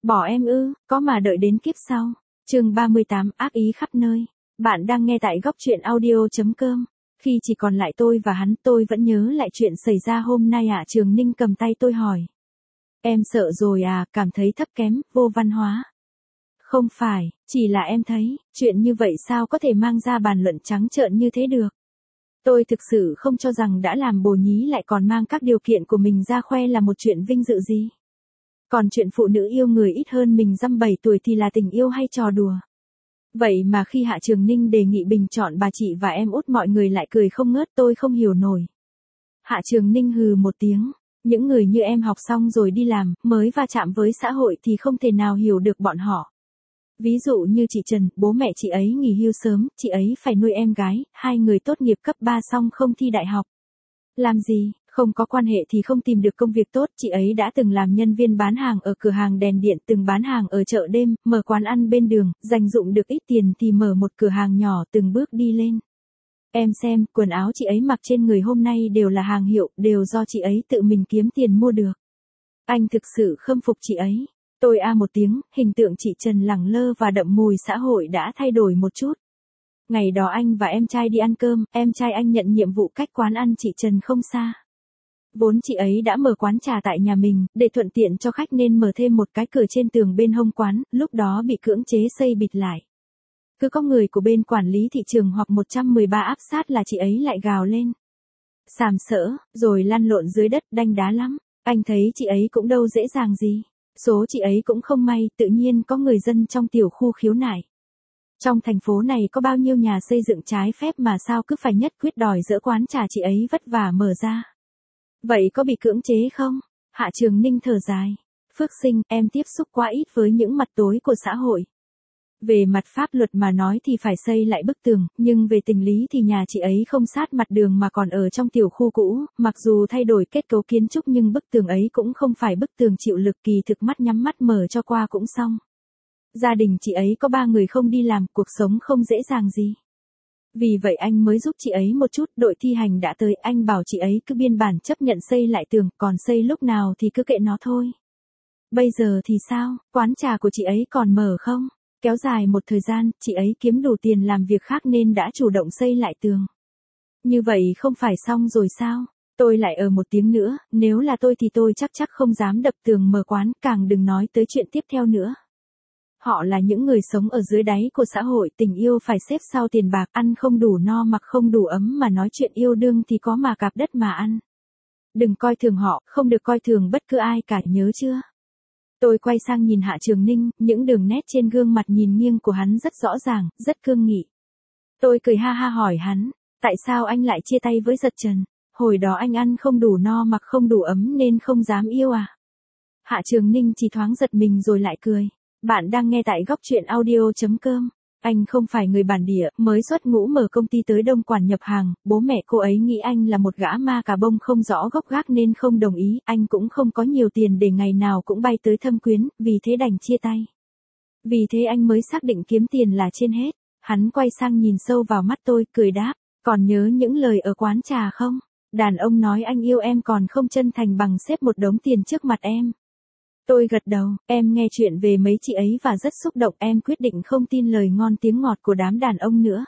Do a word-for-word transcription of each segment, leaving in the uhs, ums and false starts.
Bỏ em ư, có mà đợi đến kiếp sau. Chương ba mươi tám, ác ý khắp nơi. Bạn đang nghe tại góc truyện audio.com. Khi chỉ còn lại tôi và hắn, tôi vẫn nhớ lại chuyện xảy ra hôm nay ạ. Trường Ninh cầm tay tôi hỏi. Em sợ rồi à, cảm thấy thấp kém, vô văn hóa. Không phải, chỉ là em thấy, chuyện như vậy sao có thể mang ra bàn luận trắng trợn như thế được. Tôi thực sự không cho rằng đã làm bồ nhí lại còn mang các điều kiện của mình ra khoe là một chuyện vinh dự gì. Còn chuyện phụ nữ yêu người ít hơn mình dăm bảy tuổi thì là tình yêu hay trò đùa. Vậy mà khi Hạ Trường Ninh đề nghị bình chọn bà chị và em út mọi người lại cười không ngớt, tôi không hiểu nổi. Hạ Trường Ninh hừ một tiếng, những người như em học xong rồi đi làm, mới va chạm với xã hội thì không thể nào hiểu được bọn họ. Ví dụ như chị Trần, bố mẹ chị ấy nghỉ hưu sớm, chị ấy phải nuôi em gái, hai người tốt nghiệp cấp ba xong không thi đại học. Làm gì, không có quan hệ thì không tìm được công việc tốt, chị ấy đã từng làm nhân viên bán hàng ở cửa hàng đèn điện, từng bán hàng ở chợ đêm, mở quán ăn bên đường, dành dụm được ít tiền thì mở một cửa hàng nhỏ, từng bước đi lên. Em xem, quần áo chị ấy mặc trên người hôm nay đều là hàng hiệu, đều do chị ấy tự mình kiếm tiền mua được. Anh thực sự khâm phục chị ấy. Tôi a một tiếng, hình tượng chị Trần lẳng lơ và đậm mùi xã hội đã thay đổi một chút. Ngày đó anh và em trai đi ăn cơm, em trai anh nhận nhiệm vụ cách quán ăn chị Trần không xa. Vốn chị ấy đã mở quán trà tại nhà mình, để thuận tiện cho khách nên mở thêm một cái cửa trên tường bên hông quán, lúc đó bị cưỡng chế xây bịt lại. Cứ có người của bên quản lý thị trường hoặc một trăm mười ba áp sát là chị ấy lại gào lên. Sàm sỡ, rồi lăn lộn dưới đất, đanh đá lắm. Anh thấy chị ấy cũng đâu dễ dàng gì. Số chị ấy cũng không may, tự nhiên có người dân trong tiểu khu khiếu nại. Trong thành phố này có bao nhiêu nhà xây dựng trái phép mà sao cứ phải nhất quyết đòi dỡ quán trà chị ấy vất vả mở ra. Vậy có bị cưỡng chế không? Hạ Trường Ninh thở dài. Phước Sinh, em tiếp xúc quá ít với những mặt tối của xã hội. Về mặt pháp luật mà nói thì phải xây lại bức tường, nhưng về tình lý thì nhà chị ấy không sát mặt đường mà còn ở trong tiểu khu cũ, mặc dù thay đổi kết cấu kiến trúc nhưng bức tường ấy cũng không phải bức tường chịu lực, kỳ thực mắt nhắm mắt mở cho qua cũng xong. Gia đình chị ấy có ba người không đi làm, cuộc sống không dễ dàng gì. Vì vậy anh mới giúp chị ấy một chút, đội thi hành đã tới, anh bảo chị ấy cứ biên bản chấp nhận xây lại tường, còn xây lúc nào thì cứ kệ nó thôi. Bây giờ thì sao, quán trà của chị ấy còn mở không? Kéo dài một thời gian, chị ấy kiếm đủ tiền làm việc khác nên đã chủ động xây lại tường. Như vậy không phải xong rồi sao? Tôi lại ở một tiếng nữa, nếu là tôi thì tôi chắc chắc không dám đập tường mở quán, càng đừng nói tới chuyện tiếp theo nữa. Họ là những người sống ở dưới đáy của xã hội, tình yêu phải xếp sau tiền bạc, ăn không đủ no mặc không đủ ấm mà nói chuyện yêu đương thì có mà cạp đất mà ăn. Đừng coi thường họ, không được coi thường bất cứ ai cả, nhớ chưa? Tôi quay sang nhìn Hạ Trường Ninh, những đường nét trên gương mặt nhìn nghiêng của hắn rất rõ ràng, rất cương nghị. Tôi cười ha ha hỏi hắn, tại sao anh lại chia tay với Giật Trần? Hồi đó anh ăn không đủ no mặc không đủ ấm nên không dám yêu à? Hạ Trường Ninh chỉ thoáng giật mình rồi lại cười. Bạn đang nghe tại góc truyện audio.com. Anh không phải người bản địa, mới xuất ngũ mở công ty tới Đông Quản nhập hàng, bố mẹ cô ấy nghĩ anh là một gã ma cà bông không rõ gốc gác nên không đồng ý, anh cũng không có nhiều tiền để ngày nào cũng bay tới thăm quyến, vì thế đành chia tay. Vì thế anh mới xác định kiếm tiền là trên hết. Hắn quay sang nhìn sâu vào mắt tôi, cười đáp, còn nhớ những lời ở quán trà không? Đàn ông nói anh yêu em còn không chân thành bằng xếp một đống tiền trước mặt em. Tôi gật đầu, em nghe chuyện về mấy chị ấy và rất xúc động, em quyết định không tin lời ngon tiếng ngọt của đám đàn ông nữa.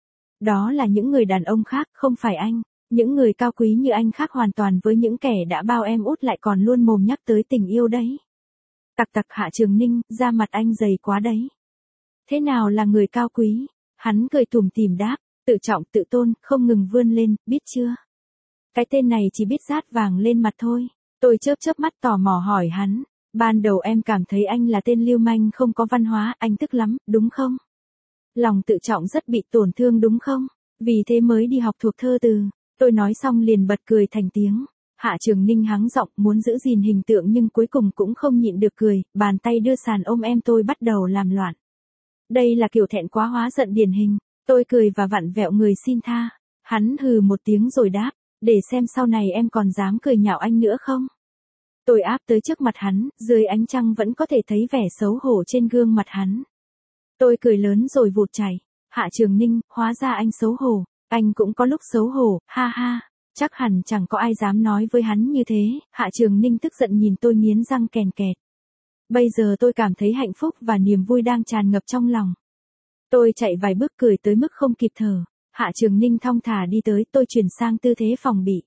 Đó là những người đàn ông khác, không phải anh. Những người cao quý như anh khác hoàn toàn với những kẻ đã bao em út lại còn luôn mồm nhắc tới tình yêu đấy. Tặc tặc. Hạ Trường Ninh, da mặt anh dày quá đấy. Thế nào là người cao quý? Hắn cười tủm tỉm đáp, tự trọng tự tôn, không ngừng vươn lên, biết chưa? Cái tên này chỉ biết dát vàng lên mặt thôi. Tôi chớp chớp mắt tò mò hỏi hắn. Ban đầu em cảm thấy anh là tên lưu manh không có văn hóa, anh tức lắm, đúng không? Lòng tự trọng rất bị tổn thương đúng không? Vì thế mới đi học thuộc thơ từ. Tôi nói xong liền bật cười thành tiếng. Hạ Trường Ninh hắng giọng, muốn giữ gìn hình tượng nhưng cuối cùng cũng không nhịn được cười, bàn tay đưa sàn ôm em tôi bắt đầu làm loạn. Đây là kiểu thẹn quá hóa giận điển hình. Tôi cười và vặn vẹo người xin tha. Hắn hừ một tiếng rồi đáp, để xem sau này em còn dám cười nhạo anh nữa không? Tôi áp tới trước mặt hắn, dưới ánh trăng vẫn có thể thấy vẻ xấu hổ trên gương mặt hắn. Tôi cười lớn rồi vụt chảy. Hạ Trường Ninh, hóa ra anh xấu hổ. Anh cũng có lúc xấu hổ, ha ha. Chắc hẳn chẳng có ai dám nói với hắn như thế. Hạ Trường Ninh tức giận nhìn tôi nghiến răng kèn kẹt. Bây giờ tôi cảm thấy hạnh phúc và niềm vui đang tràn ngập trong lòng. Tôi chạy vài bước cười tới mức không kịp thở. Hạ Trường Ninh thong thả đi tới, tôi chuyển sang tư thế phòng bị.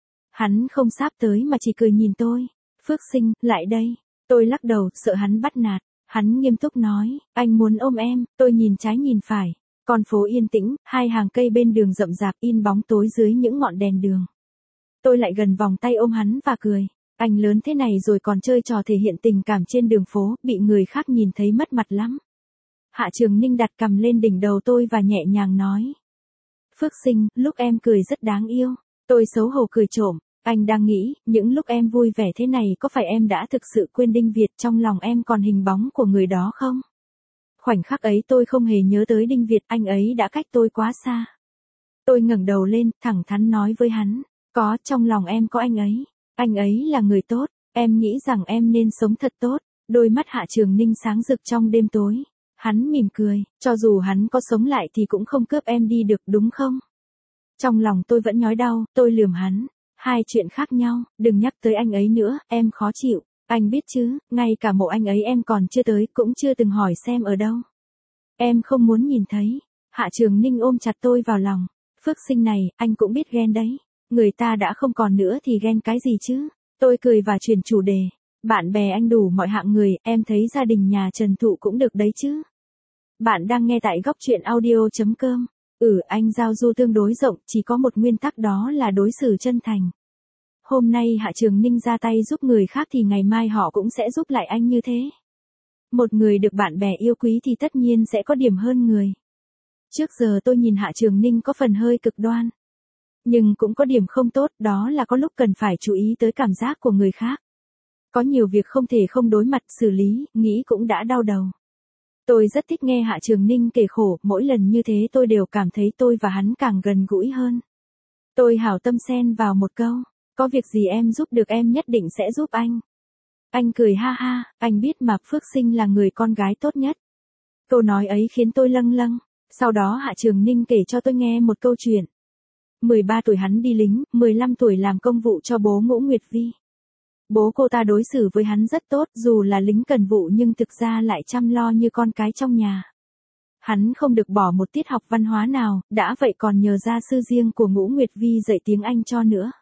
Hắn không sáp tới mà chỉ cười nhìn tôi. Phước Sinh, lại đây. Tôi lắc đầu, sợ hắn bắt nạt. Hắn nghiêm túc nói, anh muốn ôm em. Tôi nhìn trái nhìn phải. Con phố yên tĩnh, hai hàng cây bên đường rậm rạp in bóng tối dưới những ngọn đèn đường. Tôi lại gần vòng tay ôm hắn và cười. Anh lớn thế này rồi còn chơi trò thể hiện tình cảm trên đường phố, bị người khác nhìn thấy mất mặt lắm. Hạ Trường Ninh đặt cằm lên đỉnh đầu tôi và nhẹ nhàng nói. Phước Sinh, lúc em cười rất đáng yêu. Tôi xấu hổ cười trộm. Anh đang nghĩ, những lúc em vui vẻ thế này có phải em đã thực sự quên Đinh Việt, trong lòng em còn hình bóng của người đó không? Khoảnh khắc ấy tôi không hề nhớ tới Đinh Việt, anh ấy đã cách tôi quá xa. Tôi ngẩng đầu lên, thẳng thắn nói với hắn. Có, trong lòng em có anh ấy. Anh ấy là người tốt, em nghĩ rằng em nên sống thật tốt. Đôi mắt Hạ Trường Ninh sáng rực trong đêm tối. Hắn mỉm cười, cho dù hắn có sống lại thì cũng không cướp em đi được đúng không? Trong lòng tôi vẫn nhói đau, tôi lườm hắn. Hai chuyện khác nhau, đừng nhắc tới anh ấy nữa, em khó chịu. Anh biết chứ, ngay cả mộ anh ấy em còn chưa tới, cũng chưa từng hỏi xem ở đâu. Em không muốn nhìn thấy. Hạ Trường Ninh ôm chặt tôi vào lòng. Phước Sinh này, anh cũng biết ghen đấy. Người ta đã không còn nữa thì ghen cái gì chứ? Tôi cười và chuyển chủ đề. Bạn bè anh đủ mọi hạng người, em thấy gia đình nhà Trần Thụ cũng được đấy chứ. Bạn đang nghe tại góc truyện audio.com. Ừ, anh giao du tương đối rộng, chỉ có một nguyên tắc đó là đối xử chân thành. Hôm nay Hạ Trường Ninh ra tay giúp người khác thì ngày mai họ cũng sẽ giúp lại anh như thế. Một người được bạn bè yêu quý thì tất nhiên sẽ có điểm hơn người. Trước giờ tôi nhìn Hạ Trường Ninh có phần hơi cực đoan. Nhưng cũng có điểm không tốt, đó là có lúc cần phải chú ý tới cảm giác của người khác. Có nhiều việc không thể không đối mặt xử lý, nghĩ cũng đã đau đầu. Tôi rất thích nghe Hạ Trường Ninh kể khổ, mỗi lần như thế tôi đều cảm thấy tôi và hắn càng gần gũi hơn. Tôi hảo tâm xen vào một câu, có việc gì em giúp được em nhất định sẽ giúp anh. Anh cười ha ha, anh biết mà Phước Sinh là người con gái tốt nhất. Câu nói ấy khiến tôi lâng lâng, sau đó Hạ Trường Ninh kể cho tôi nghe một câu chuyện. mười ba tuổi hắn đi lính, mười lăm tuổi làm công vụ cho bố Ngũ Nguyệt Vi. Bố cô ta đối xử với hắn rất tốt, dù là lính cần vụ nhưng thực ra lại chăm lo như con cái trong nhà. Hắn không được bỏ một tiết học văn hóa nào, đã vậy còn nhờ gia sư riêng của Ngũ Nguyệt Vi dạy tiếng Anh cho nữa.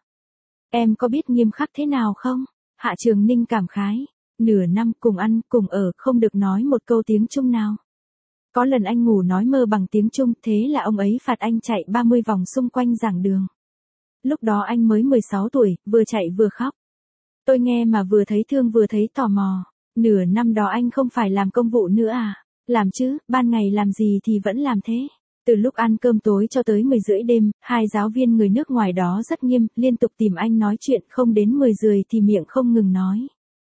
Em có biết nghiêm khắc thế nào không? Hạ Trường Ninh cảm khái. Nửa năm cùng ăn, cùng ở, không được nói một câu tiếng Trung nào. Có lần anh ngủ nói mơ bằng tiếng Trung, thế là ông ấy phạt anh chạy ba mươi vòng xung quanh giảng đường. Lúc đó anh mới mười sáu tuổi, vừa chạy vừa khóc. Tôi nghe mà vừa thấy thương vừa thấy tò mò. Nửa năm đó anh không phải làm công vụ nữa à? Làm chứ, ban ngày làm gì thì vẫn làm thế. Từ lúc ăn cơm tối cho tới mười rưỡi đêm, hai giáo viên người nước ngoài đó rất nghiêm, liên tục tìm anh nói chuyện, không đến mười rưỡi thì miệng không ngừng nói.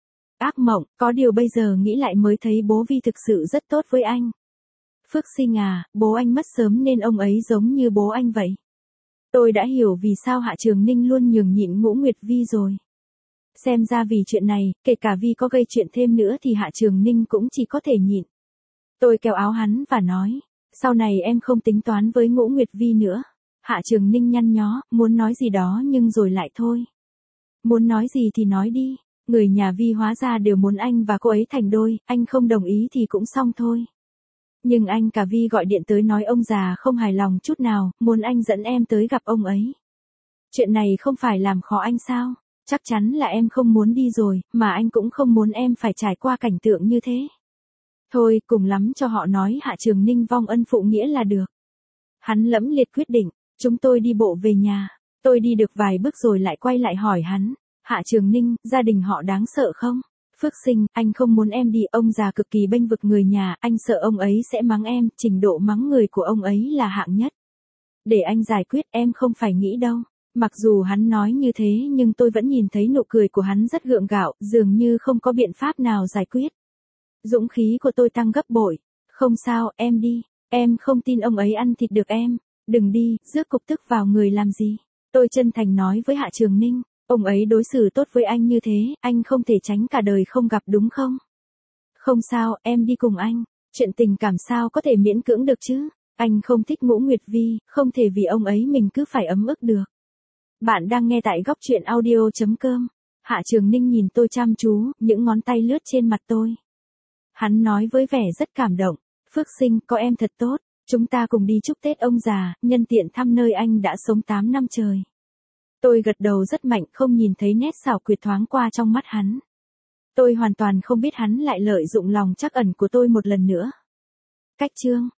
Ác mộng, có điều bây giờ nghĩ lại mới thấy bố Vi thực sự rất tốt với anh. Phước Sinh à, bố anh mất sớm nên ông ấy giống như bố anh vậy. Tôi đã hiểu vì sao Hạ Trường Ninh luôn nhường nhịn Ngũ Nguyệt Vi rồi. Xem ra vì chuyện này, kể cả Vi có gây chuyện thêm nữa thì Hạ Trường Ninh cũng chỉ có thể nhịn. Tôi kéo áo hắn và nói, sau này em không tính toán với Ngũ Nguyệt Vi nữa. Hạ Trường Ninh nhăn nhó, muốn nói gì đó nhưng rồi lại thôi. Muốn nói gì thì nói đi, người nhà Vi hóa ra đều muốn anh và cô ấy thành đôi, anh không đồng ý thì cũng xong thôi. Nhưng anh cả Vi gọi điện tới nói ông già không hài lòng chút nào, muốn anh dẫn em tới gặp ông ấy. Chuyện này không phải làm khó anh sao? Chắc chắn là em không muốn đi rồi, mà anh cũng không muốn em phải trải qua cảnh tượng như thế. Thôi, cùng lắm cho họ nói Hạ Trường Ninh vong ân phụ nghĩa là được. Hắn lẫm liệt quyết định, chúng tôi đi bộ về nhà. Tôi đi được vài bước rồi lại quay lại hỏi hắn, Hạ Trường Ninh, gia đình họ đáng sợ không? Phước Sinh, anh không muốn em đi, ông già cực kỳ bênh vực người nhà, anh sợ ông ấy sẽ mắng em, trình độ mắng người của ông ấy là hạng nhất. Để anh giải quyết, em không phải nghĩ đâu. Mặc dù hắn nói như thế nhưng tôi vẫn nhìn thấy nụ cười của hắn rất gượng gạo, dường như không có biện pháp nào giải quyết. Dũng khí của tôi tăng gấp bội. Không sao, em đi. Em không tin ông ấy ăn thịt được em. Đừng đi, rước cục tức vào người làm gì. Tôi chân thành nói với Hạ Trường Ninh. Ông ấy đối xử tốt với anh như thế, anh không thể tránh cả đời không gặp đúng không? Không sao, em đi cùng anh. Chuyện tình cảm sao có thể miễn cưỡng được chứ? Anh không thích Ngũ Nguyệt Vi, không thể vì ông ấy mình cứ phải ấm ức được. Bạn đang nghe tại góc truyện audio.com. Hạ Trường Ninh nhìn tôi chăm chú, những ngón tay lướt trên mặt tôi. Hắn nói với vẻ rất cảm động, Phước Sinh, có em thật tốt, chúng ta cùng đi chúc Tết ông già, nhân tiện thăm nơi anh đã sống tám năm trời. Tôi gật đầu rất mạnh, không nhìn thấy nét xảo quyệt thoáng qua trong mắt hắn. Tôi hoàn toàn không biết hắn lại lợi dụng lòng trắc ẩn của tôi một lần nữa. Cách chương